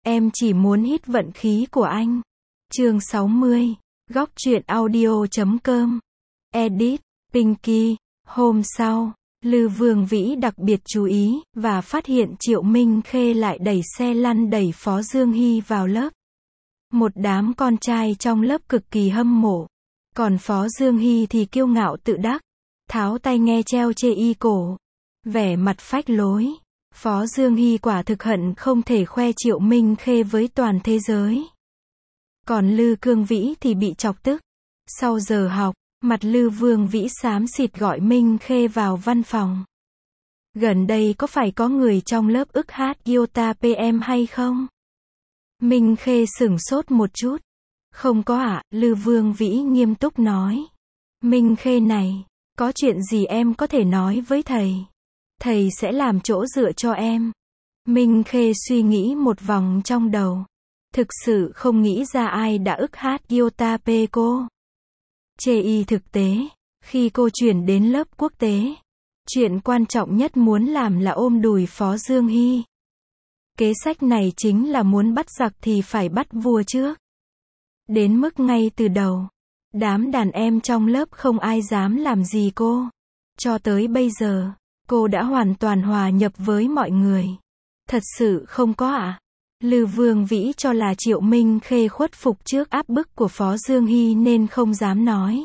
Em chỉ muốn hít vận khí của anh. Chương 60. Góc truyện audio.com. Edit, Pinky. Hôm sau, Lư Vương Vĩ đặc biệt chú ý, và phát hiện Triệu Minh Khê lại đẩy xe lăn đẩy Phó Dương Hy vào lớp. Một đám con trai trong lớp cực kỳ hâm mộ. Còn Phó Dương Hy thì kiêu ngạo tự đắc, tháo tai nghe treo chê y cổ, vẻ mặt phách lối. Phó Dương Hy quả thực hận không thể khoe Triệu Minh Khê với toàn thế giới. Còn Lư Cương Vĩ thì bị chọc tức. Sau giờ học, mặt Lư Vương Vĩ xám xịt gọi Minh Khê vào văn phòng. Gần đây có phải có người trong lớp ức hát Iota PM hay không? Minh Khê sửng sốt một chút. Không có ạ, Lư Vương Vĩ nghiêm túc nói. Minh Khê này, có chuyện gì em có thể nói với thầy. Thầy sẽ làm chỗ dựa cho em. Minh Khê suy nghĩ một vòng trong đầu. Thực sự không nghĩ ra ai đã ức hát Iota P cô. Chê y thực tế, khi cô chuyển đến lớp quốc tế, chuyện quan trọng nhất muốn làm là ôm đùi Phó Dương Hy. Kế sách này chính là muốn bắt giặc thì phải bắt vua trước. Đến mức ngay từ đầu, đám đàn em trong lớp không ai dám làm gì cô. Cho tới bây giờ, cô đã hoàn toàn hòa nhập với mọi người. Thật sự không có ạ. Lư Vương Vĩ cho là Triệu Minh Khê khuất phục trước áp bức của Phó Dương Hy nên không dám nói.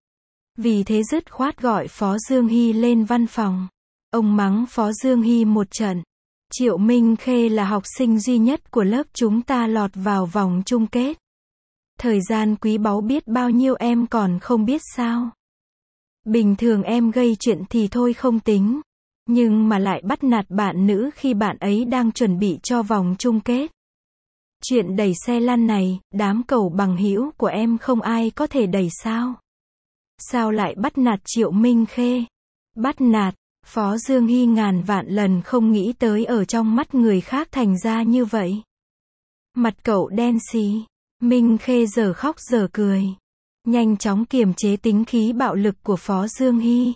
Vì thế dứt khoát gọi Phó Dương Hy lên văn phòng. Ông mắng Phó Dương Hy một trận. Triệu Minh Khê là học sinh duy nhất của lớp chúng ta lọt vào vòng chung kết. Thời gian quý báu biết bao nhiêu em còn không biết sao. Bình thường em gây chuyện thì thôi không tính. Nhưng mà lại bắt nạt bạn nữ khi bạn ấy đang chuẩn bị cho vòng chung kết. Chuyện đẩy xe lăn này, đám cẩu bằng hữu của em không ai có thể đẩy sao? Sao lại bắt nạt Triệu Minh Khê? Bắt nạt, Phó Dương Hy ngàn vạn lần không nghĩ tới ở trong mắt người khác thành ra như vậy. Mặt cậu đen xì, Minh Khê giờ khóc giờ cười. Nhanh chóng kiềm chế tính khí bạo lực của Phó Dương Hy.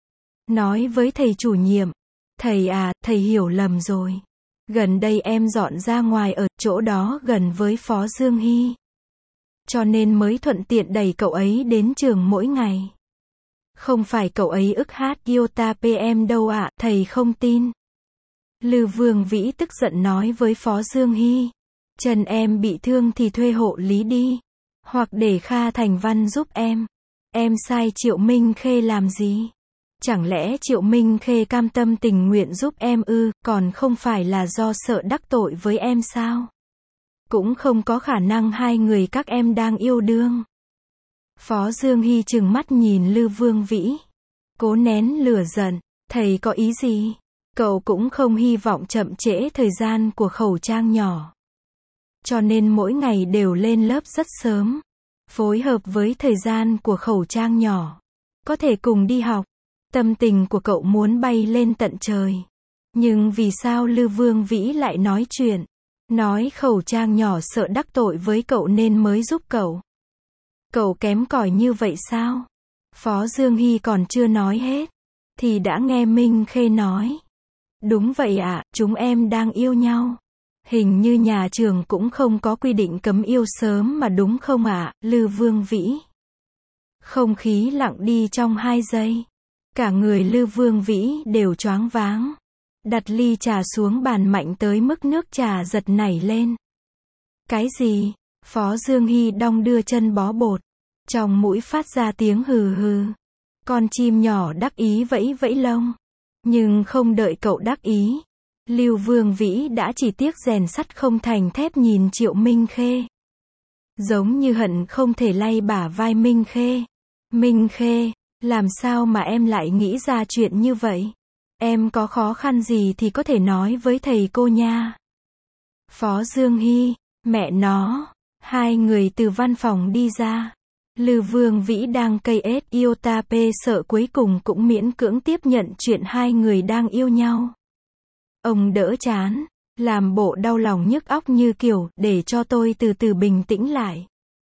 Nói với thầy chủ nhiệm, thầy à, thầy hiểu lầm rồi. Gần đây em dọn ra ngoài ở chỗ đó gần với Phó Dương Hy. Cho nên mới thuận tiện đẩy cậu ấy đến trường mỗi ngày. Không phải cậu ấy ức hát Iota PM đâu ạ, thầy không tin. Lư Vương Vĩ tức giận nói với Phó Dương Hy. Chân em bị thương thì thuê hộ lý đi. Hoặc để Kha Thành Văn giúp em. Em sai Triệu Minh Khê làm gì? Chẳng lẽ Triệu Minh Khê cam tâm tình nguyện giúp em ư, còn không phải là do sợ đắc tội với em sao? Cũng không có khả năng hai người các em đang yêu đương. Phó Dương Hy trừng mắt nhìn Lư Vương Vĩ. Cố nén lửa giận, thầy có ý gì? Cậu cũng không hy vọng chậm trễ thời gian của Khẩu Trang nhỏ. Cho nên mỗi ngày đều lên lớp rất sớm. Phối hợp với thời gian của Khẩu Trang nhỏ. Có thể cùng đi học. Tâm tình của cậu muốn bay lên tận trời. Nhưng vì sao Lư Vương Vĩ lại nói chuyện? Nói Khẩu Trang nhỏ sợ đắc tội với cậu nên mới giúp cậu. Cậu kém cỏi như vậy sao? Phó Dương Hy còn chưa nói hết. Thì đã nghe Minh Khê nói. Đúng vậy ạ, chúng em đang yêu nhau. Hình như nhà trường cũng không có quy định cấm yêu sớm mà đúng không ạ, Lư Vương Vĩ? Không khí lặng đi trong 2 giây. Cả người Lư Vương Vĩ đều choáng váng. Đặt ly trà xuống bàn mạnh tới mức nước trà giật nảy lên. Cái gì? Phó Dương Hy đong đưa chân bó bột. Trong mũi phát ra tiếng hừ hừ. Con chim nhỏ đắc ý vẫy vẫy lông. Nhưng không đợi cậu đắc ý. Lư Vương Vĩ đã chỉ tiếc rèn sắt không thành thép nhìn Triệu Minh Khê. Giống như hận không thể lay bả vai Minh Khê. Minh Khê, làm sao mà em lại nghĩ ra chuyện như vậy? Em có khó khăn gì thì có thể nói với thầy cô nha. Phó Dương Hy, mẹ nó. Hai người từ văn phòng đi ra. Lư Vương Vĩ đang cây ết Iota P sợ cuối cùng cũng miễn cưỡng tiếp nhận chuyện hai người đang yêu nhau. Ông đỡ chán, làm bộ đau lòng nhức óc như kiểu, để cho tôi từ từ bình tĩnh lại.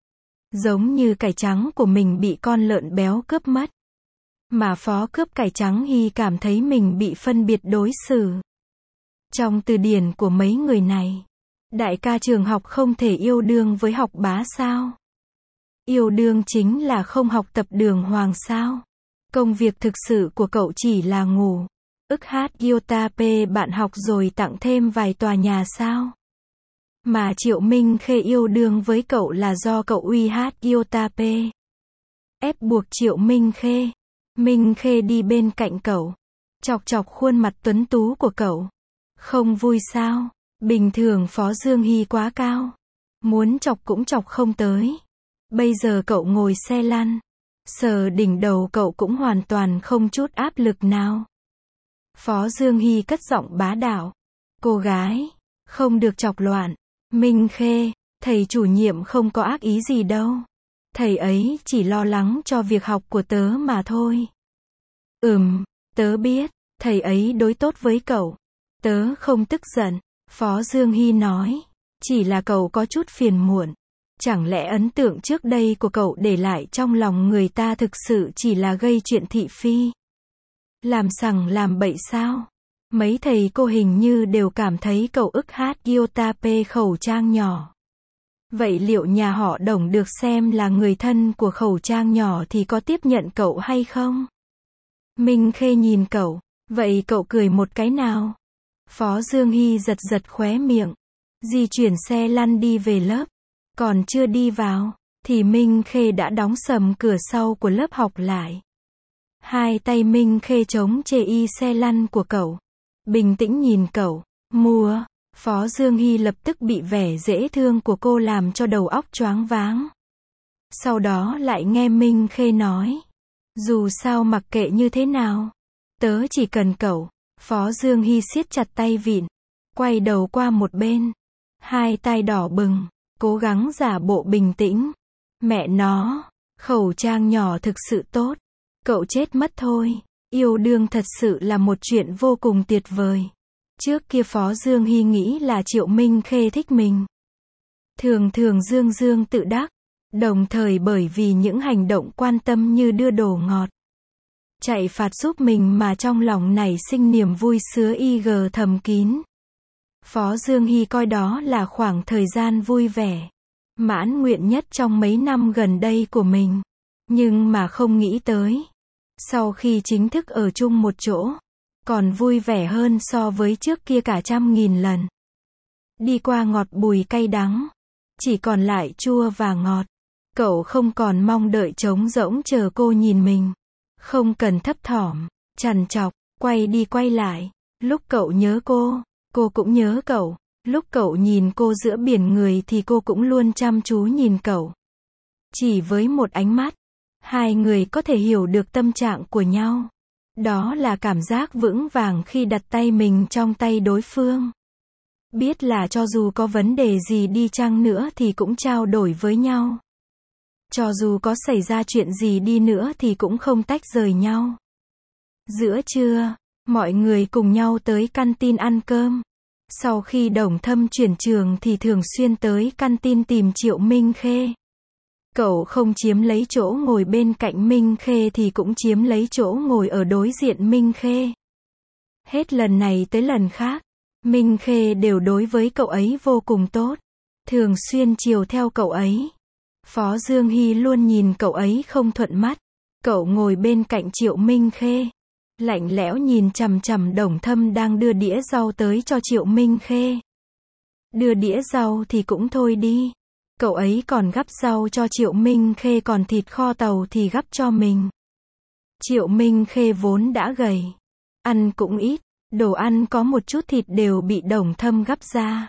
Giống như cải trắng của mình bị con lợn béo cướp mất. Mà phó cướp cải trắng Hy cảm thấy mình bị phân biệt đối xử. Trong từ điển của mấy người này, Đại ca trường học không thể yêu đương với học bá sao? Yêu đương chính là không học tập đường hoàng sao? Công việc thực sự của cậu chỉ là ngủ. Ức hát Yotape bạn học rồi tặng thêm vài tòa nhà sao? Mà Triệu Minh Khê yêu đương với cậu là do cậu uy hát Yotape. Ép buộc Triệu Minh Khê. Minh Khê đi bên cạnh cậu. Chọc chọc khuôn mặt tuấn tú của cậu. Không vui sao? Bình thường Phó Dương Hy quá cao. Muốn chọc cũng chọc không tới. Bây giờ cậu ngồi xe lăn. Sờ đỉnh đầu cậu cũng hoàn toàn không chút áp lực nào. Phó Dương Hy cất giọng bá đạo. Cô gái, không được chọc loạn. Minh Khê, thầy chủ nhiệm không có ác ý gì đâu. Thầy ấy chỉ lo lắng cho việc học của tớ mà thôi. Tớ biết, thầy ấy đối tốt với cậu. Tớ không tức giận. Phó Dương Hy nói. Chỉ là cậu có chút phiền muộn. Chẳng lẽ ấn tượng trước đây của cậu để lại trong lòng người ta thực sự chỉ là gây chuyện thị phi? Làm sằng làm bậy sao? Mấy thầy cô hình như đều cảm thấy cậu ức hát Yotape khẩu trang nhỏ. Vậy liệu nhà họ Đồng được xem là người thân của khẩu trang nhỏ thì có tiếp nhận cậu hay không? Minh Khê nhìn cậu. Vậy cậu cười một cái nào? Phó Dương Hy giật giật khóe miệng. Di chuyển xe lăn đi về lớp. Còn chưa đi vào, thì Minh Khê đã đóng sầm cửa sau của lớp học lại. Hai tay Minh Khê chống chê y xe lăn của cậu. Bình tĩnh nhìn cậu. Mua. Phó Dương Hy lập tức bị vẻ dễ thương của cô làm cho đầu óc choáng váng. Sau đó lại nghe Minh Khê nói. Dù sao mặc kệ như thế nào. Tớ chỉ cần cậu. Phó Dương Hy siết chặt tay vịn. Quay đầu qua một bên. Hai tay đỏ bừng. Cố gắng giả bộ bình tĩnh. Mẹ nó. Khẩu trang nhỏ thực sự tốt. Cậu chết mất thôi. Yêu đương thật sự là một chuyện vô cùng tuyệt vời. Trước kia Phó Dương Hy nghĩ là Triệu Minh Khê thích mình. Thường thường dương dương tự đắc. Đồng thời bởi vì những hành động quan tâm như đưa đồ ngọt. Chạy phạt giúp mình mà trong lòng nảy sinh niềm vui sứa IG thầm kín. Phó Dương Hy coi đó là khoảng thời gian vui vẻ, mãn nguyện nhất trong mấy năm gần đây của mình. Nhưng mà không nghĩ tới. Sau khi chính thức ở chung một chỗ, còn vui vẻ hơn so với trước kia cả 100.000 lần. Đi qua ngọt bùi cay đắng. Chỉ còn lại chua và ngọt. Cậu không còn mong đợi trống rỗng chờ cô nhìn mình. Không cần thấp thỏm, trằn trọc, quay đi quay lại. Lúc cậu nhớ cô cũng nhớ cậu. Lúc cậu nhìn cô giữa biển người thì cô cũng luôn chăm chú nhìn cậu. Chỉ với một ánh mắt, hai người có thể hiểu được tâm trạng của nhau. Đó là cảm giác vững vàng khi đặt tay mình trong tay đối phương. Biết là cho dù có vấn đề gì đi chăng nữa thì cũng trao đổi với nhau. Cho dù có xảy ra chuyện gì đi nữa thì cũng không tách rời nhau. Giữa trưa, mọi người cùng nhau tới canteen ăn cơm. Sau khi Đồng Thâm chuyển trường thì thường xuyên tới canteen tìm Triệu Minh Khê. Cậu không chiếm lấy chỗ ngồi bên cạnh Minh Khê thì cũng chiếm lấy chỗ ngồi ở đối diện Minh Khê. Hết lần này tới lần khác, Minh Khê đều đối với cậu ấy vô cùng tốt. Thường xuyên chiều theo cậu ấy. Phó Dương Hy luôn nhìn cậu ấy không thuận mắt. Cậu ngồi bên cạnh Triệu Minh Khê. Lạnh lẽo nhìn chằm chằm Đồng Thâm đang đưa đĩa rau tới cho Triệu Minh Khê. Đưa đĩa rau thì cũng thôi đi. Cậu ấy còn gắp rau cho Triệu Minh Khê, còn thịt kho tàu thì gắp cho mình. Triệu Minh Khê vốn đã gầy. Ăn cũng ít. Đồ ăn có một chút thịt đều bị Đồng Thâm gắp ra.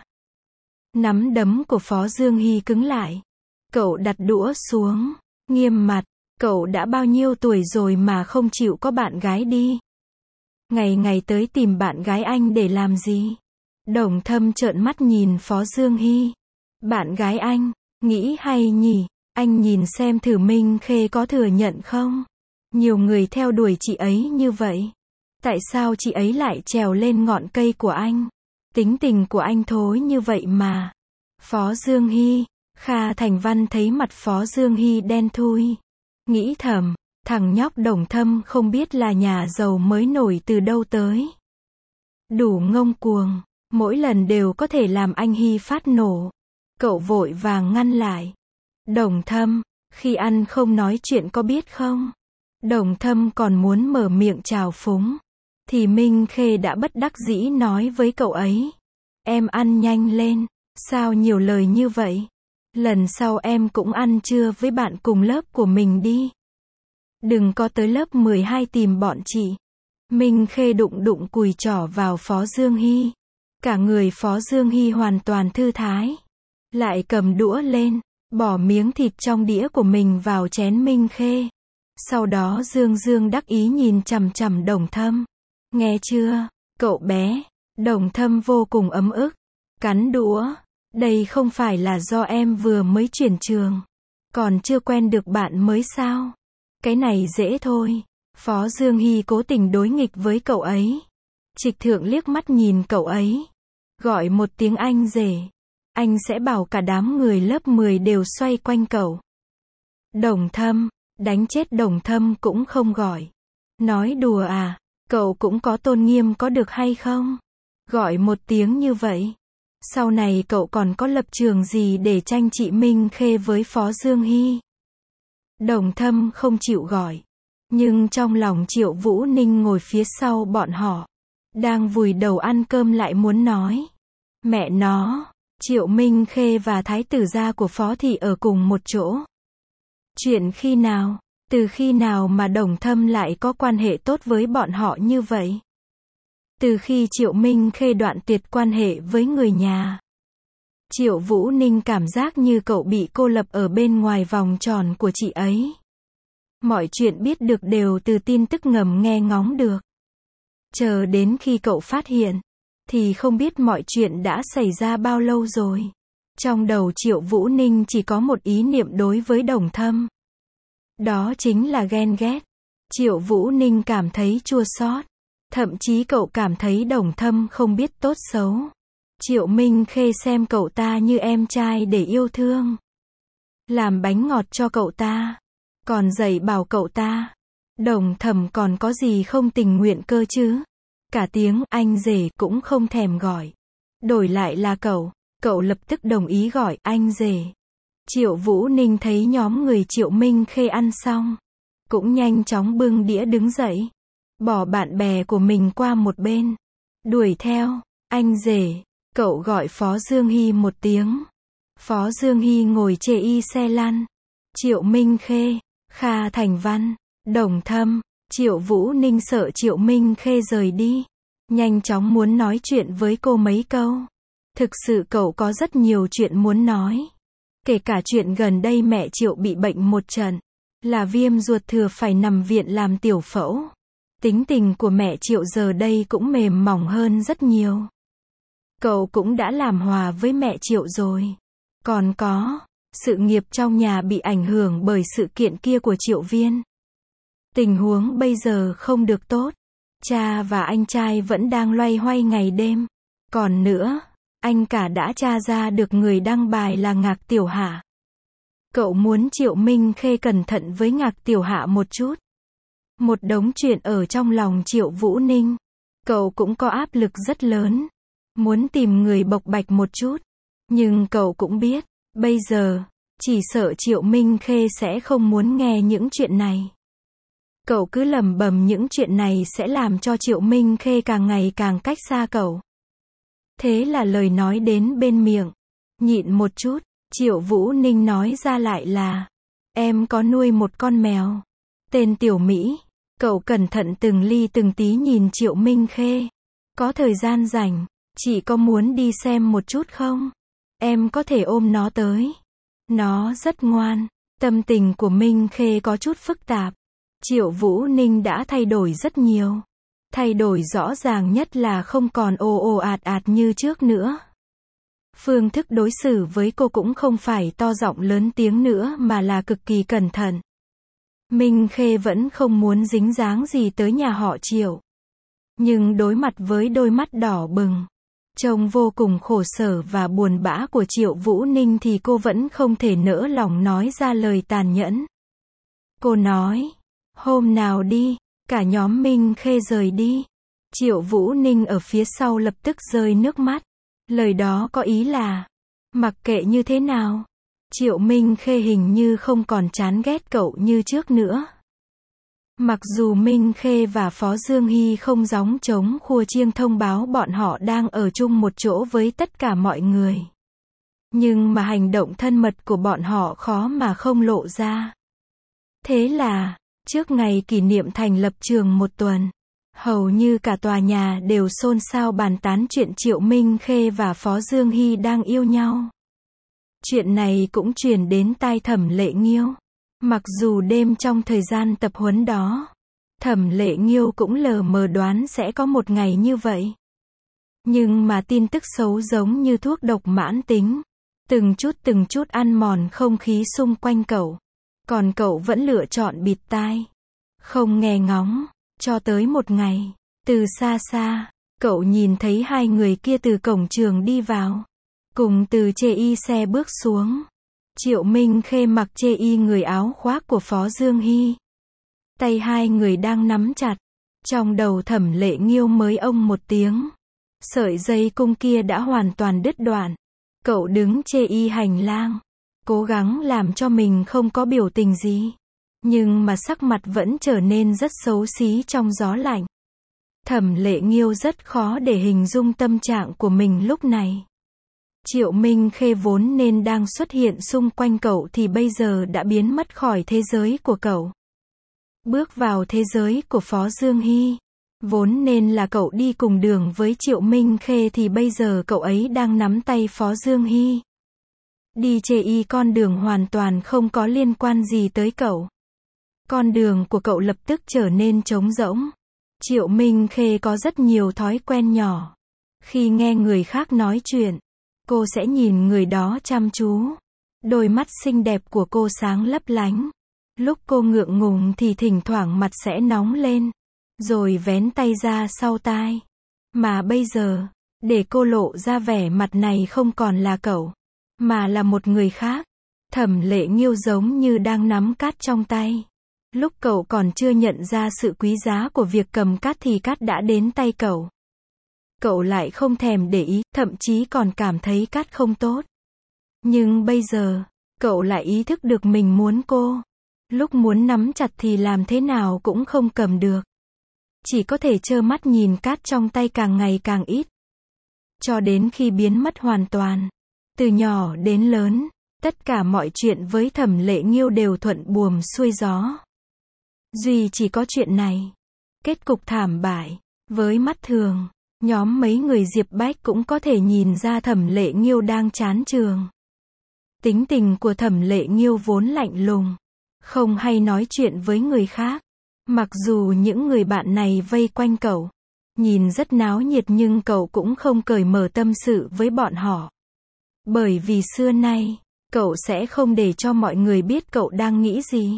Nắm đấm của Phó Dương Hy cứng lại. Cậu đặt đũa xuống. Nghiêm mặt. Cậu đã bao nhiêu tuổi rồi mà không chịu có bạn gái đi. Ngày ngày tới tìm bạn gái anh để làm gì? Đồng Thâm trợn mắt nhìn Phó Dương Hy. Bạn gái anh, nghĩ hay nhỉ? Anh nhìn xem thử Minh Khê có thừa nhận không? Nhiều người theo đuổi chị ấy như vậy. Tại sao chị ấy lại trèo lên ngọn cây của anh? Tính tình của anh thối như vậy mà. Phó Dương Hy. Kha Thành Văn thấy mặt Phó Dương Hy đen thui. Nghĩ thầm, thằng nhóc Đồng Thâm không biết là nhà giàu mới nổi từ đâu tới. Đủ ngông cuồng. Mỗi lần đều có thể làm anh Hy phát nổ. Cậu vội vàng ngăn lại. Đồng Thâm, khi ăn không nói chuyện có biết không? Đồng Thâm còn muốn mở miệng chào phúng. Thì Minh Khê đã bất đắc dĩ nói với cậu ấy. Em ăn nhanh lên, sao nhiều lời như vậy? Lần sau em cũng ăn trưa với bạn cùng lớp của mình đi. Đừng có tới lớp 12 tìm bọn chị. Minh Khê đụng đụng cùi trỏ vào Phó Dương Hy. Cả người Phó Dương Hy hoàn toàn thư thái. Lại cầm đũa lên, bỏ miếng thịt trong đĩa của mình vào chén Minh Khê. Sau đó Dương Dương đắc ý nhìn chằm chằm Đồng Thâm. Nghe chưa, cậu bé? Đồng Thâm vô cùng ấm ức. Cắn đũa. Đây không phải là do em vừa mới chuyển trường. Còn chưa quen được bạn mới sao? Cái này dễ thôi. Phó Dương Hy cố tình đối nghịch với cậu ấy. Trịch Thượng liếc mắt nhìn cậu ấy. Gọi một tiếng anh rể. Anh sẽ bảo cả đám người lớp 10 đều xoay quanh cậu. Đồng Thâm, đánh chết Đồng Thâm cũng không gọi. Nói đùa à, cậu cũng có tôn nghiêm có được hay không? Gọi một tiếng như vậy. Sau này cậu còn có lập trường gì để tranh chị Minh Khê với Phó Dương Hy? Đồng Thâm không chịu gọi. Nhưng trong lòng Triệu Vũ Ninh ngồi phía sau bọn họ. Đang vùi đầu ăn cơm lại muốn nói. Mẹ nó, Triệu Minh Khê và thái tử gia của Phó Thị ở cùng một chỗ. Chuyện khi nào, từ khi nào mà Đồng Thâm lại có quan hệ tốt với bọn họ như vậy? Từ khi Triệu Minh Khê đoạn tuyệt quan hệ với người nhà. Triệu Vũ Ninh cảm giác như cậu bị cô lập ở bên ngoài vòng tròn của chị ấy. Mọi chuyện biết được đều từ tin tức ngầm nghe ngóng được. Chờ đến khi cậu phát hiện, thì không biết mọi chuyện đã xảy ra bao lâu rồi. Trong đầu Triệu Vũ Ninh chỉ có một ý niệm đối với Đồng Thâm. Đó chính là ghen ghét. Triệu Vũ Ninh cảm thấy chua xót. Thậm chí cậu cảm thấy Đồng Thâm không biết tốt xấu. Triệu Minh Khê xem cậu ta như em trai để yêu thương. Làm bánh ngọt cho cậu ta. Còn dạy bảo cậu ta. Đồng Thâm còn có gì không tình nguyện cơ chứ? Cả tiếng anh rể cũng không thèm gọi. Đổi lại là cậu lập tức đồng ý gọi anh rể. Triệu Vũ Ninh thấy nhóm người Triệu Minh Khê ăn xong. Cũng nhanh chóng bưng đĩa đứng dậy. Bỏ bạn bè của mình qua một bên. Đuổi theo, anh rể. Cậu gọi Phó Dương Hy một tiếng. Phó Dương Hy ngồi chê y xe lăn. Triệu Minh Khê, Kha Thành Văn, Đồng Thâm. Triệu Vũ Ninh sợ Triệu Minh Khê rời đi. Nhanh chóng muốn nói chuyện với cô mấy câu. Thực sự cậu có rất nhiều chuyện muốn nói. Kể cả chuyện gần đây mẹ Triệu bị bệnh một trận. Là viêm ruột thừa phải nằm viện làm tiểu phẫu. Tính tình của mẹ Triệu giờ đây cũng mềm mỏng hơn rất nhiều. Cậu cũng đã làm hòa với mẹ Triệu rồi. Còn có, sự nghiệp trong nhà bị ảnh hưởng bởi sự kiện kia của Triệu Viên. Tình huống bây giờ không được tốt. Cha và anh trai vẫn đang loay hoay ngày đêm. Còn nữa, anh cả đã tra ra được người đăng bài là Ngạc Tiểu Hạ. Cậu muốn Triệu Minh Khê cẩn thận với Ngạc Tiểu Hạ một chút. Một đống chuyện ở trong lòng Triệu Vũ Ninh. Cậu cũng có áp lực rất lớn. Muốn tìm người bộc bạch một chút. Nhưng cậu cũng biết, bây giờ, chỉ sợ Triệu Minh Khê sẽ không muốn nghe những chuyện này. Cậu cứ lẩm bẩm những chuyện này sẽ làm cho Triệu Minh Khê càng ngày càng cách xa cậu. Thế là lời nói đến bên miệng. Nhịn một chút, Triệu Vũ Ninh nói ra lại là, em có nuôi một con mèo. Tên Tiểu Mỹ. Cậu cẩn thận từng ly từng tí nhìn Triệu Minh Khê. Có thời gian rảnh, chị có muốn đi xem một chút không? Em có thể ôm nó tới. Nó rất ngoan. Tâm tình của Minh Khê có chút phức tạp. Triệu Vũ Ninh đã thay đổi rất nhiều. Thay đổi rõ ràng nhất là không còn ồ ồ ạt ạt như trước nữa. Phương thức đối xử với cô cũng không phải to giọng lớn tiếng nữa mà là cực kỳ cẩn thận. Minh Khê vẫn không muốn dính dáng gì tới nhà họ Triệu. Nhưng đối mặt với đôi mắt đỏ bừng, trông vô cùng khổ sở và buồn bã của Triệu Vũ Ninh thì cô vẫn không thể nỡ lòng nói ra lời tàn nhẫn. Cô nói, hôm nào đi, cả nhóm Minh Khê rời đi. Triệu Vũ Ninh ở phía sau lập tức rơi nước mắt. Lời đó có ý là, mặc kệ như thế nào, Triệu Minh Khê hình như không còn chán ghét cậu như trước nữa. Mặc dù Minh Khê và Phó Dương Hy không gióng trống khua chiêng thông báo bọn họ đang ở chung một chỗ với tất cả mọi người. Nhưng mà hành động thân mật của bọn họ khó mà không lộ ra. Thế là, trước ngày kỷ niệm thành lập trường 1 tuần, hầu như cả tòa nhà đều xôn xao bàn tán chuyện Triệu Minh Khê và Phó Dương Hy đang yêu nhau. Chuyện này cũng truyền đến tai Thẩm Lệ Nghiêu. Mặc dù đêm trong thời gian tập huấn đó, Thẩm Lệ Nghiêu cũng lờ mờ đoán sẽ có một ngày như vậy. Nhưng mà tin tức xấu giống như thuốc độc mãn tính, từng chút ăn mòn không khí xung quanh cậu. Còn cậu vẫn lựa chọn bịt tai, không nghe ngóng, cho tới một ngày, từ xa xa, cậu nhìn thấy hai người kia từ cổng trường đi vào, cùng từ chê y xe bước xuống. Triệu Minh Khê mặc chê y người áo khoác của Phó Dương Hy. Tay hai người đang nắm chặt. Trong đầu Thẩm Lệ Nghiêu mới ông một tiếng. Sợi dây cung kia đã hoàn toàn đứt đoạn. Cậu đứng chê y hành lang, cố gắng làm cho mình không có biểu tình gì. Nhưng mà sắc mặt vẫn trở nên rất xấu xí trong gió lạnh. Thẩm Lệ Nghiêu rất khó để hình dung tâm trạng của mình lúc này. Triệu Minh Khê vốn nên đang xuất hiện xung quanh cậu thì bây giờ đã biến mất khỏi thế giới của cậu. Bước vào thế giới của Phó Dương Hy. Vốn nên là cậu đi cùng đường với Triệu Minh Khê thì bây giờ cậu ấy đang nắm tay Phó Dương Hy. Đi chê y con đường hoàn toàn không có liên quan gì tới cậu. Con đường của cậu lập tức trở nên trống rỗng. Triệu Minh Khê có rất nhiều thói quen nhỏ. Khi nghe người khác nói chuyện, cô sẽ nhìn người đó chăm chú. Đôi mắt xinh đẹp của cô sáng lấp lánh. Lúc cô ngượng ngùng thì thỉnh thoảng mặt sẽ nóng lên, rồi vén tay ra sau tai. Mà bây giờ, để cô lộ ra vẻ mặt này không còn là cậu, mà là một người khác. Thẩm Lệ Nghiêu giống như đang nắm cát trong tay. Lúc cậu còn chưa nhận ra sự quý giá của việc cầm cát thì cát đã đến tay cậu. Cậu lại không thèm để ý, thậm chí còn cảm thấy cát không tốt. Nhưng bây giờ, cậu lại ý thức được mình muốn cô. Lúc muốn nắm chặt thì làm thế nào cũng không cầm được. Chỉ có thể trơ mắt nhìn cát trong tay càng ngày càng ít. Cho đến khi biến mất hoàn toàn. Từ nhỏ đến lớn, tất cả mọi chuyện với Thẩm Lệ Nghiêu đều thuận buồm xuôi gió. Duy chỉ có chuyện này. Kết cục thảm bại. Với mắt thường, nhóm mấy người Diệp Bách cũng có thể nhìn ra Thẩm Lệ Nghiêu đang chán trường. Tính tình của Thẩm Lệ Nghiêu vốn lạnh lùng, không hay nói chuyện với người khác. Mặc dù những người bạn này vây quanh cậu, nhìn rất náo nhiệt nhưng cậu cũng không cởi mở tâm sự với bọn họ. Bởi vì xưa nay, cậu sẽ không để cho mọi người biết cậu đang nghĩ gì.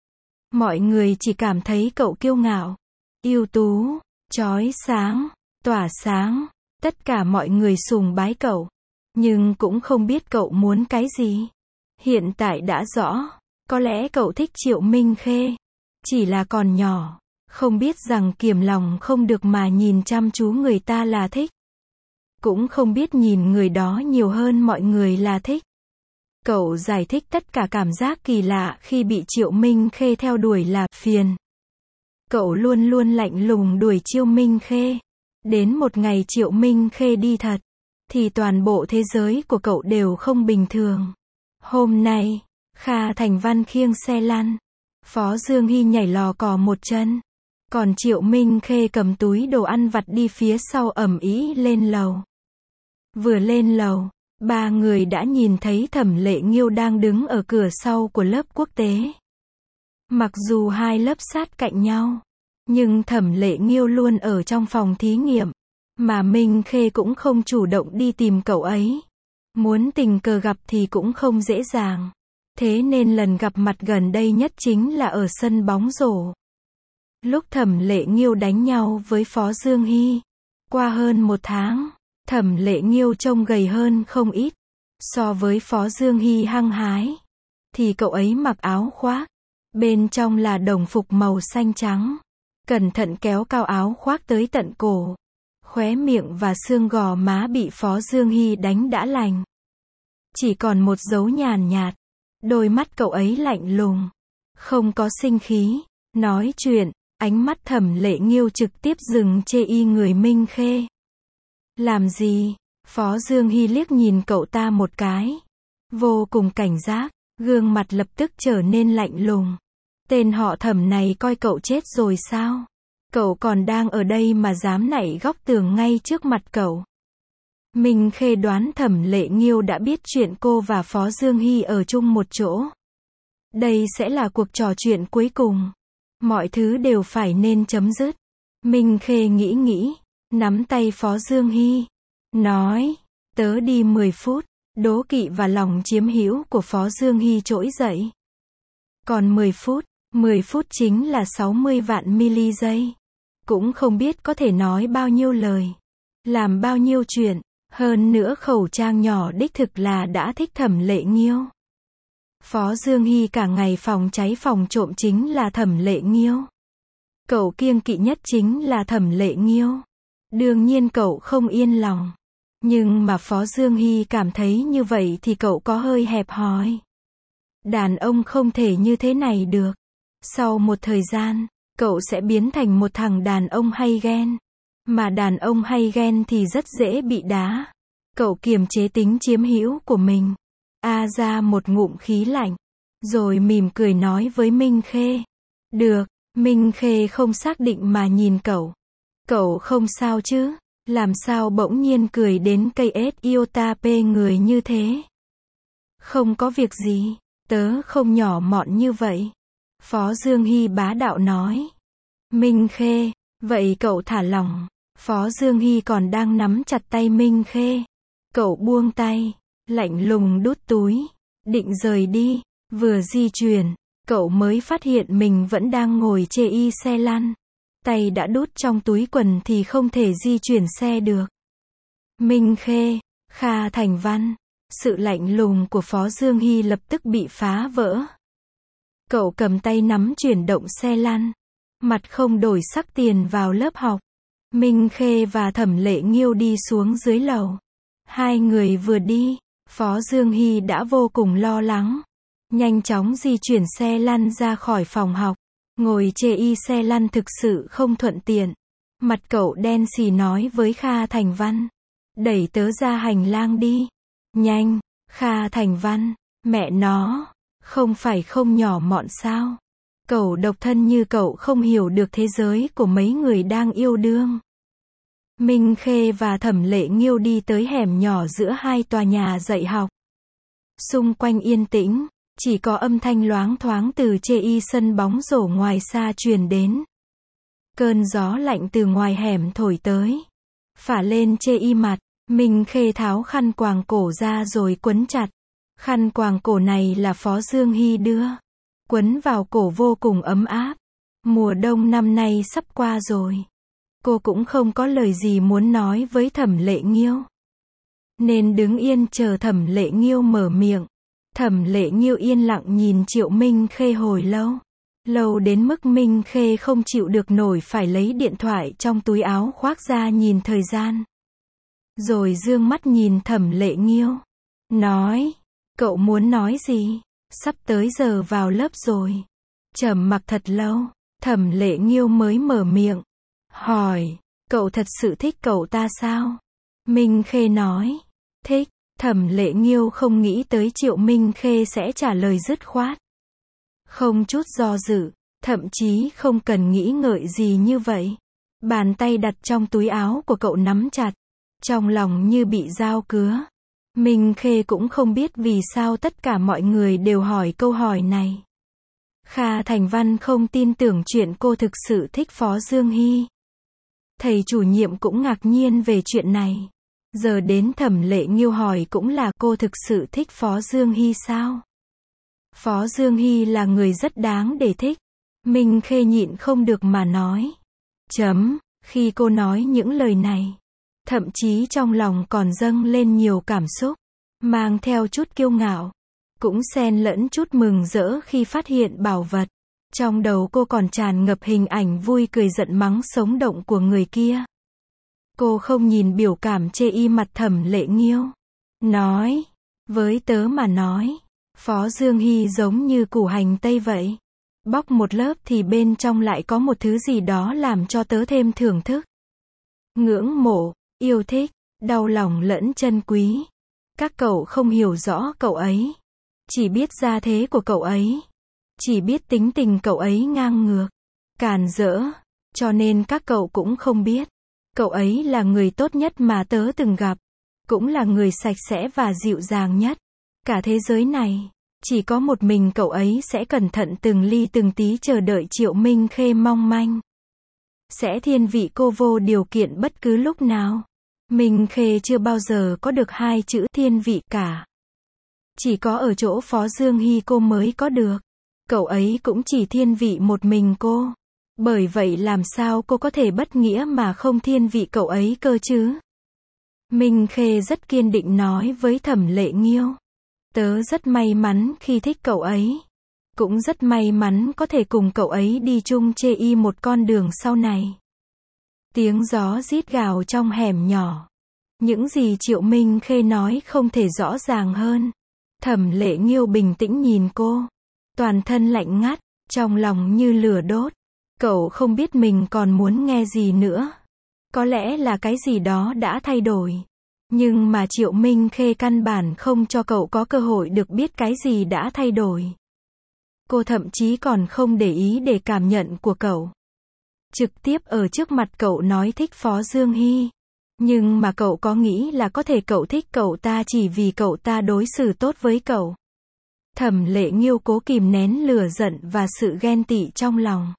Mọi người chỉ cảm thấy cậu kiêu ngạo, ưu tú, chói sáng, tỏa sáng. Tất cả mọi người sùng bái cậu, nhưng cũng không biết cậu muốn cái gì. Hiện tại đã rõ, có lẽ cậu thích Triệu Minh Khê. Chỉ là còn nhỏ, không biết rằng kiềm lòng không được mà nhìn chăm chú người ta là thích. Cũng không biết nhìn người đó nhiều hơn mọi người là thích. Cậu giải thích tất cả cảm giác kỳ lạ khi bị Triệu Minh Khê theo đuổi là phiền. Cậu luôn luôn lạnh lùng đuổi Triệu Minh Khê. Đến một ngày Triệu Minh Khê đi thật, thì toàn bộ thế giới của cậu đều không bình thường. Hôm nay, Kha Thành Văn khiêng xe lăn, Phó Dương Hy nhảy lò cò một chân, còn Triệu Minh Khê cầm túi đồ ăn vặt đi phía sau ầm ĩ lên lầu. Vừa lên lầu, ba người đã nhìn thấy Thẩm Lệ Nghiêu đang đứng ở cửa sau của lớp quốc tế. Mặc dù hai lớp sát cạnh nhau, nhưng Thẩm Lệ Nghiêu luôn ở trong phòng thí nghiệm, mà Minh Khê cũng không chủ động đi tìm cậu ấy. Muốn tình cờ gặp thì cũng không dễ dàng. Thế nên lần gặp mặt gần đây nhất chính là ở sân bóng rổ. Lúc Thẩm Lệ Nghiêu đánh nhau với Phó Dương Hy. Qua hơn 1 tháng, Thẩm Lệ Nghiêu trông gầy hơn không ít. So với Phó Dương Hy hăng hái, thì cậu ấy mặc áo khoác, bên trong là đồng phục màu xanh trắng. cẩn thận kéo cao áo khoác tới tận cổ. Khóe miệng và xương gò má bị Phó Dương Hy đánh đã lành. Chỉ còn một dấu nhàn nhạt. Đôi mắt cậu ấy lạnh lùng. Không có sinh khí. Nói chuyện, ánh mắt Thẩm Lệ Nghiêu trực tiếp dừng chê y người Minh Khê. Làm gì? Phó Dương Hy liếc nhìn cậu ta một cái. Vô cùng cảnh giác, gương mặt lập tức trở nên lạnh lùng. Tên họ Thẩm này coi cậu chết rồi sao? Cậu còn đang ở đây mà dám nảy góc tường ngay trước mặt cậu. Minh Khê đoán Thẩm Lệ Nghiêu đã biết chuyện cô và Phó Dương Hy ở chung một chỗ. Đây sẽ là cuộc trò chuyện cuối cùng. Mọi thứ đều phải nên chấm dứt. Minh Khê nghĩ, nắm tay Phó Dương Hy. Nói, tớ đi 10 phút. Đố kỵ và lòng chiếm hữu của Phó Dương Hy trỗi dậy. Còn 10 phút chính là 60 vạn mili giây. Cũng không biết có thể nói bao nhiêu lời. Làm bao nhiêu chuyện. Hơn nữa khẩu trang nhỏ đích thực là đã thích Thẩm Lệ Nghiêu. Phó Dương Hy cả ngày phòng cháy phòng trộm chính là Thẩm Lệ Nghiêu. Cậu kiêng kỵ nhất chính là Thẩm Lệ Nghiêu. Đương nhiên cậu không yên lòng. Nhưng mà Phó Dương Hy cảm thấy như vậy thì cậu có hơi hẹp hòi. Đàn ông không thể như thế này được. Sau một thời gian, cậu sẽ biến thành một thằng đàn ông hay ghen. Mà đàn ông hay ghen thì rất dễ bị đá. Cậu kiềm chế tính chiếm hữu của mình. Ra một ngụm khí lạnh. Rồi mỉm cười nói với Minh Khê. Được, Minh Khê không xác định mà nhìn cậu. Cậu không sao chứ? Làm sao bỗng nhiên cười đến cây ếch iota pê người như thế? Không có việc gì, tớ không nhỏ mọn như vậy. Phó Dương Hy bá đạo nói. Minh Khê, vậy cậu thả lỏng. Phó Dương Hy còn đang nắm chặt tay Minh Khê. Cậu buông tay, lạnh lùng đút túi, định rời đi. Vừa di chuyển, cậu mới phát hiện mình vẫn đang ngồi chê y xe lăn. Tay đã đút trong túi quần thì không thể di chuyển xe được. Minh Khê, Kha Thành Văn. Sự lạnh lùng của Phó Dương Hy lập tức bị phá vỡ. Cậu cầm tay nắm chuyển động xe lăn. Mặt không đổi sắc tiền vào lớp học. Minh Khê và Thẩm Lệ Nghiêu đi xuống dưới lầu. Hai người vừa đi, Phó Dương Hy đã vô cùng lo lắng. Nhanh chóng di chuyển xe lăn ra khỏi phòng học. Ngồi chê y xe lăn thực sự không thuận tiện. Mặt cậu đen xì nói với Kha Thành Văn. Đẩy tớ ra hành lang đi. Nhanh, Kha Thành Văn. Mẹ nó, không phải không nhỏ mọn sao? Cậu độc thân như cậu không hiểu được thế giới của mấy người đang yêu đương. Minh Khê và Thẩm Lệ Nghiêu đi tới hẻm nhỏ giữa hai tòa nhà dạy học. Xung quanh yên tĩnh. Chỉ có âm thanh loáng thoáng từ chê y sân bóng rổ ngoài xa truyền đến. Cơn gió lạnh từ ngoài hẻm thổi tới. Phả lên chê y mặt. Minh Khê tháo khăn quàng cổ ra rồi quấn chặt. Khăn quàng cổ này là Phó Dương Hy đưa. Quấn vào cổ vô cùng ấm áp. Mùa đông năm nay sắp qua rồi. Cô cũng không có lời gì muốn nói với Thẩm Lệ Nghiêu. Nên đứng yên chờ Thẩm Lệ Nghiêu mở miệng. Thẩm Lệ Nghiêu yên lặng nhìn Triệu Minh Khê hồi lâu. Lâu đến mức Minh Khê không chịu được nổi phải lấy điện thoại trong túi áo khoác ra nhìn thời gian. Rồi dương mắt nhìn Thẩm Lệ Nghiêu. Nói, cậu muốn nói gì? Sắp tới giờ vào lớp rồi. Trầm mặc thật lâu, Thẩm Lệ Nghiêu mới mở miệng. Hỏi, cậu thật sự thích cậu ta sao? Minh Khê nói, thích. Thẩm Lệ Nghiêu không nghĩ tới Triệu Minh Khê sẽ trả lời dứt khoát. Không chút do dự, thậm chí không cần nghĩ ngợi gì như vậy. Bàn tay đặt trong túi áo của cậu nắm chặt. Trong lòng như bị dao cứa. Minh Khê cũng không biết vì sao tất cả mọi người đều hỏi câu hỏi này. Kha Thành Văn không tin tưởng chuyện cô thực sự thích Phó Dương Hy. Thầy chủ nhiệm cũng ngạc nhiên về chuyện này. Giờ đến Thẩm Lệ Nghiêu hỏi cũng là cô thực sự thích Phó Dương Hy sao? Phó Dương Hy là người rất đáng để thích. Minh Khê nhịn không được mà nói. Khi cô nói những lời này, thậm chí trong lòng còn dâng lên nhiều cảm xúc, mang theo chút kiêu ngạo, cũng xen lẫn chút mừng rỡ khi phát hiện bảo vật. Trong đầu cô còn tràn ngập hình ảnh vui cười giận mắng sống động của người kia. Cô không nhìn biểu cảm chê y mặt Thẩm Lệ Nghiêu. Nói, với tớ mà nói, Phó Dương Hy giống như củ hành tây vậy. Bóc một lớp thì bên trong lại có một thứ gì đó làm cho tớ thêm thưởng thức. Ngưỡng mộ, yêu thích, đau lòng lẫn trân quý. Các cậu không hiểu rõ cậu ấy. Chỉ biết gia thế của cậu ấy. Chỉ biết tính tình cậu ấy ngang ngược, càn rỡ. Cho nên các cậu cũng không biết. Cậu ấy là người tốt nhất mà tớ từng gặp. Cũng là người sạch sẽ và dịu dàng nhất. Cả thế giới này, chỉ có một mình cậu ấy sẽ cẩn thận từng ly từng tí chờ đợi Triệu Minh Khê mong manh. Sẽ thiên vị cô vô điều kiện bất cứ lúc nào. Minh Khê chưa bao giờ có được hai chữ thiên vị cả. Chỉ có ở chỗ Phó Dương Hy cô mới có được. Cậu ấy cũng chỉ thiên vị một mình cô. Bởi vậy làm sao cô có thể bất nghĩa mà không thiên vị cậu ấy cơ chứ? Minh Khê rất kiên định nói với Thẩm Lệ Nghiêu. Tớ rất may mắn khi thích cậu ấy. Cũng rất may mắn có thể cùng cậu ấy đi chung chê y một con đường sau này. Tiếng gió rít gào trong hẻm nhỏ. Những gì Triệu Minh Khê nói không thể rõ ràng hơn. Thẩm Lệ Nghiêu bình tĩnh nhìn cô. Toàn thân lạnh ngắt, trong lòng như lửa đốt. Cậu không biết mình còn muốn nghe gì nữa. Có lẽ là cái gì đó đã thay đổi. Nhưng mà Triệu Minh Khê căn bản không cho cậu có cơ hội được biết cái gì đã thay đổi. Cô thậm chí còn không để ý để cảm nhận của cậu. Trực tiếp ở trước mặt cậu nói thích Phó Dương Hy. Nhưng mà cậu có nghĩ là có thể cậu thích cậu ta chỉ vì cậu ta đối xử tốt với cậu? Thẩm Lệ Nghiêu cố kìm nén lửa giận và sự ghen tị trong lòng.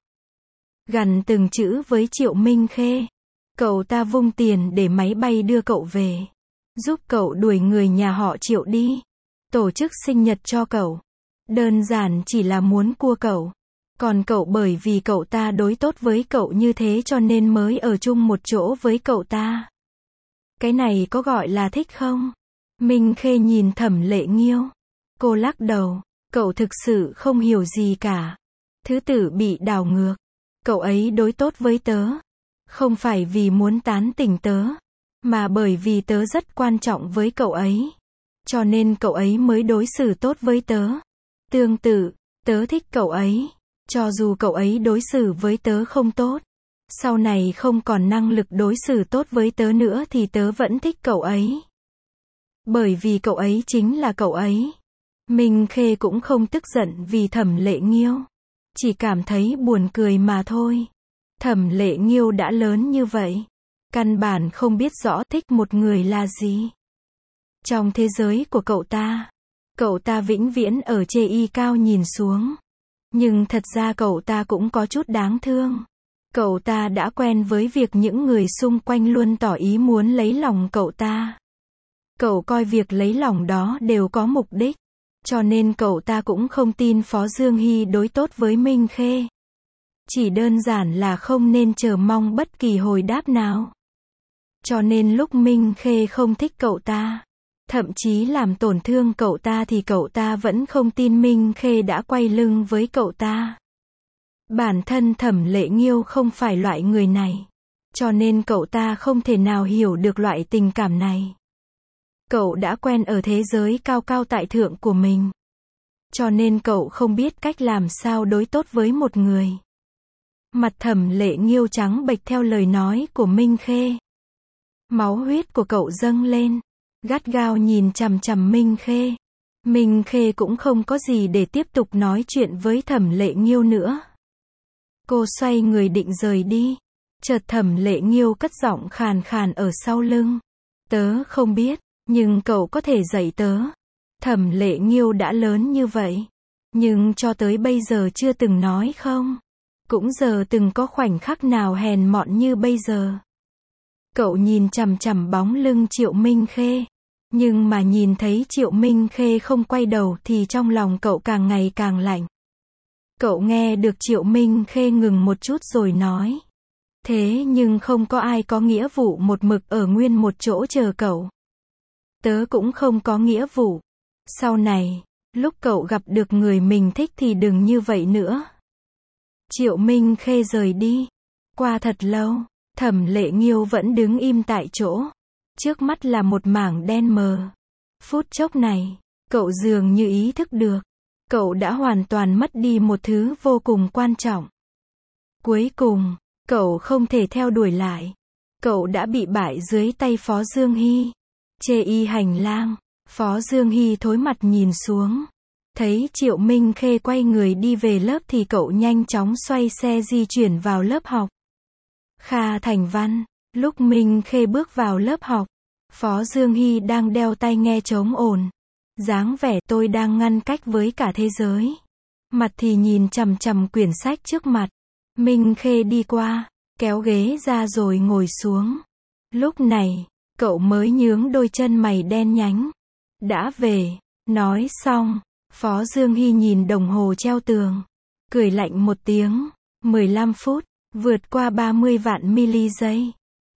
Gằn từng chữ với Triệu Minh Khê. Cậu ta vung tiền để máy bay đưa cậu về. Giúp cậu đuổi người nhà họ Triệu đi. Tổ chức sinh nhật cho cậu. Đơn giản chỉ là muốn cua cậu. Còn cậu bởi vì cậu ta đối tốt với cậu như thế cho nên mới ở chung một chỗ với cậu ta. Cái này có gọi là thích không? Minh Khê nhìn Thẩm Lệ Nghiêu. Cô lắc đầu. Cậu thực sự không hiểu gì cả. Thứ tử bị đảo ngược. Cậu ấy đối tốt với tớ. Không phải vì muốn tán tỉnh tớ. Mà bởi vì tớ rất quan trọng với cậu ấy. Cho nên cậu ấy mới đối xử tốt với tớ. Tương tự, tớ thích cậu ấy. Cho dù cậu ấy đối xử với tớ không tốt. Sau này không còn năng lực đối xử tốt với tớ nữa thì tớ vẫn thích cậu ấy. Bởi vì cậu ấy chính là cậu ấy. Minh Khê cũng không tức giận vì Thẩm Lệ Nghiêu. Chỉ cảm thấy buồn cười mà thôi. Thẩm Lệ Nghiêu đã lớn như vậy. Căn bản không biết rõ thích một người là gì. Trong thế giới của cậu ta vĩnh viễn ở chê y cao nhìn xuống. Nhưng thật ra cậu ta cũng có chút đáng thương. Cậu ta đã quen với việc những người xung quanh luôn tỏ ý muốn lấy lòng cậu ta. Cậu coi việc lấy lòng đó đều có mục đích. Cho nên cậu ta cũng không tin Phó Dương Hy đối tốt với Minh Khê. Chỉ đơn giản là không nên chờ mong bất kỳ hồi đáp nào. Cho nên lúc Minh Khê không thích cậu ta, thậm chí làm tổn thương cậu ta thì cậu ta vẫn không tin Minh Khê đã quay lưng với cậu ta. Bản thân Thẩm Lệ Nghiêu không phải loại người này. Cho nên cậu ta không thể nào hiểu được loại tình cảm này. Cậu đã quen ở thế giới cao cao tại thượng của mình. Cho nên cậu không biết cách làm sao đối tốt với một người. Mặt Thẩm Lệ Nghiêu trắng bệch theo lời nói của Minh Khê. Máu huyết của cậu dâng lên. Gắt gao nhìn chằm chằm Minh Khê. Minh Khê cũng không có gì để tiếp tục nói chuyện với Thẩm Lệ Nghiêu nữa. Cô xoay người định rời đi. Chợt Thẩm Lệ Nghiêu cất giọng khàn khàn ở sau lưng. Tớ không biết, nhưng cậu có thể dạy tớ. Thẩm Lệ Nghiêu đã lớn như vậy. Nhưng cho tới bây giờ chưa từng nói không. Cũng giờ từng có khoảnh khắc nào hèn mọn như bây giờ. Cậu nhìn chằm chằm bóng lưng Triệu Minh Khê. Nhưng mà nhìn thấy Triệu Minh Khê không quay đầu thì trong lòng cậu càng ngày càng lạnh. Cậu nghe được Triệu Minh Khê ngừng một chút rồi nói. Thế nhưng không có ai có nghĩa vụ một mực ở nguyên một chỗ chờ cậu. Tớ cũng không có nghĩa vụ. Sau này, lúc cậu gặp được người mình thích thì đừng như vậy nữa. Triệu Minh Khê rời đi. Qua thật lâu, Thẩm Lệ Nghiêu vẫn đứng im tại chỗ. Trước mắt là một mảng đen mờ. Phút chốc này, cậu dường như ý thức được. Cậu đã hoàn toàn mất đi một thứ vô cùng quan trọng. Cuối cùng, cậu không thể theo đuổi lại. Cậu đã bị bại dưới tay Phó Dương Hy. Chê y hành lang, Phó Dương Hy thối mặt nhìn xuống. Thấy Triệu Minh Khê quay người đi về lớp thì cậu nhanh chóng xoay xe di chuyển vào lớp học. Kha Thành Văn, lúc Minh Khê bước vào lớp học, Phó Dương Hy đang đeo tai nghe chống ồn. Dáng vẻ tôi đang ngăn cách với cả thế giới. Mặt thì nhìn chằm chằm quyển sách trước mặt. Minh Khê đi qua, kéo ghế ra rồi ngồi xuống. Lúc này, cậu mới nhướng đôi chân mày đen nhánh. Đã về, nói xong, Phó Dương Hy nhìn đồng hồ treo tường. Cười lạnh một tiếng, 15 phút, vượt qua 30 vạn mili giây.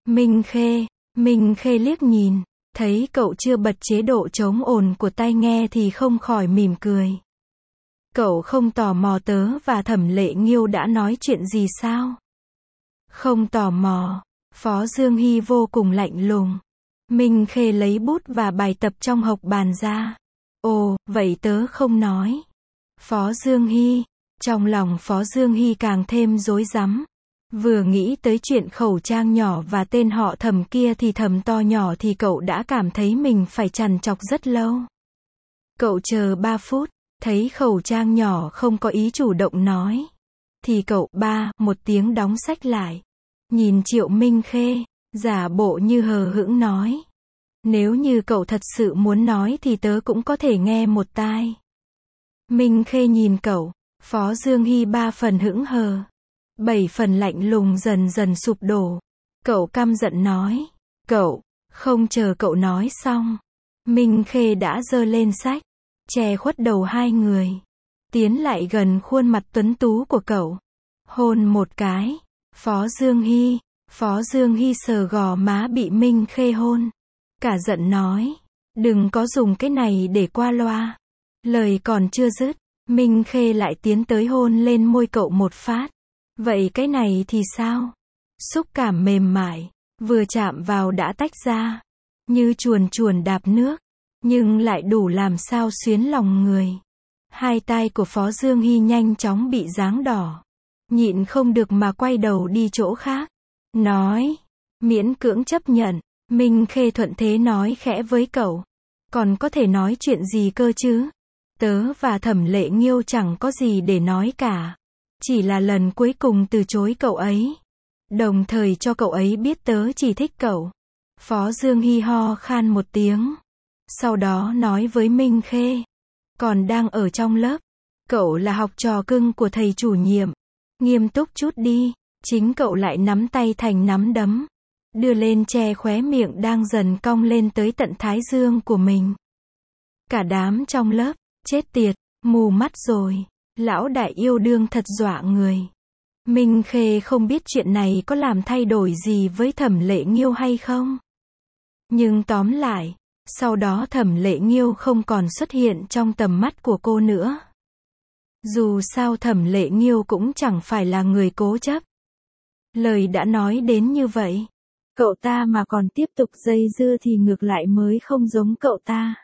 Minh Khê liếc nhìn, thấy cậu chưa bật chế độ chống ồn của tai nghe thì không khỏi mỉm cười. Cậu không tò mò tớ và Thẩm Lệ Nghiêu đã nói chuyện gì sao? Không tò mò, Phó Dương Hy vô cùng lạnh lùng. Minh Khê lấy bút và bài tập trong hộc bàn ra. Ồ, vậy tớ không nói. Phó Dương Hy, trong lòng Phó Dương Hy càng thêm rối rắm. Vừa nghĩ tới chuyện khẩu trang nhỏ và tên họ Thẩm kia thì Thẩm to nhỏ thì cậu đã cảm thấy mình phải trằn trọc rất lâu. Cậu chờ 3 phút, thấy khẩu trang nhỏ không có ý chủ động nói. Thì cậu một tiếng đóng sách lại. Nhìn Triệu Minh Khê, giả bộ như hờ hững nói. Nếu như cậu thật sự muốn nói thì tớ cũng có thể nghe một tai. Minh Khê nhìn cậu, Phó Dương Hy 3 phần hững hờ. 7 phần lạnh lùng dần dần sụp đổ. Cậu căm giận nói. Cậu, không chờ cậu nói xong. Minh Khê đã giơ lên sách, che khuất đầu hai người. Tiến lại gần khuôn mặt tuấn tú của cậu. Hôn một cái. Phó Dương Hy sờ gò má bị Minh Khê hôn. Cả giận nói. Đừng có dùng cái này để qua loa. Lời còn chưa dứt, Minh Khê lại tiến tới hôn lên môi cậu một phát. Vậy cái này thì sao? Xúc cảm mềm mại, vừa chạm vào đã tách ra. Như chuồn chuồn đạp nước, nhưng lại đủ làm sao xuyến lòng người. Hai tai của Phó Dương Hy nhanh chóng bị giáng đỏ. Nhịn không được mà quay đầu đi chỗ khác. Nói, miễn cưỡng chấp nhận. Minh Khê thuận thế nói khẽ với cậu. Còn có thể nói chuyện gì cơ chứ? Tớ và Thẩm Lệ Nghiêu chẳng có gì để nói cả. Chỉ là lần cuối cùng từ chối cậu ấy. Đồng thời cho cậu ấy biết tớ chỉ thích cậu. Phó Dương Hy ho khan một tiếng. Sau đó nói với Minh Khê. Còn đang ở trong lớp. Cậu là học trò cưng của thầy chủ nhiệm. Nghiêm túc chút đi. Chính cậu lại nắm tay thành nắm đấm. Đưa lên che khóe miệng đang dần cong lên tới tận thái dương của mình. Cả đám trong lớp, chết tiệt, mù mắt rồi. Lão đại yêu đương thật dọa người. Minh Khê không biết chuyện này có làm thay đổi gì với Thẩm Lệ Nghiêu hay không. Nhưng tóm lại, sau đó Thẩm Lệ Nghiêu không còn xuất hiện trong tầm mắt của cô nữa. Dù sao Thẩm Lệ Nghiêu cũng chẳng phải là người cố chấp. Lời đã nói đến như vậy. Cậu ta mà còn tiếp tục dây dưa thì ngược lại mới không giống cậu ta.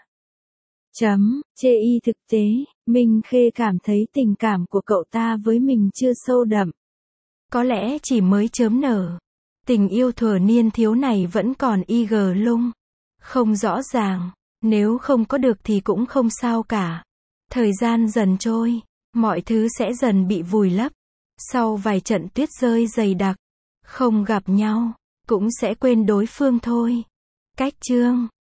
Chê y thực tế, Minh Khê cảm thấy tình cảm của cậu ta với mình chưa sâu đậm. Có lẽ chỉ mới chớm nở. Tình yêu thuở niên thiếu này vẫn còn lung. Không rõ ràng, nếu không có được thì cũng không sao cả. Thời gian dần trôi, mọi thứ sẽ dần bị vùi lấp. Sau vài trận tuyết rơi dày đặc, không gặp nhau, cũng sẽ quên đối phương thôi. Cách chương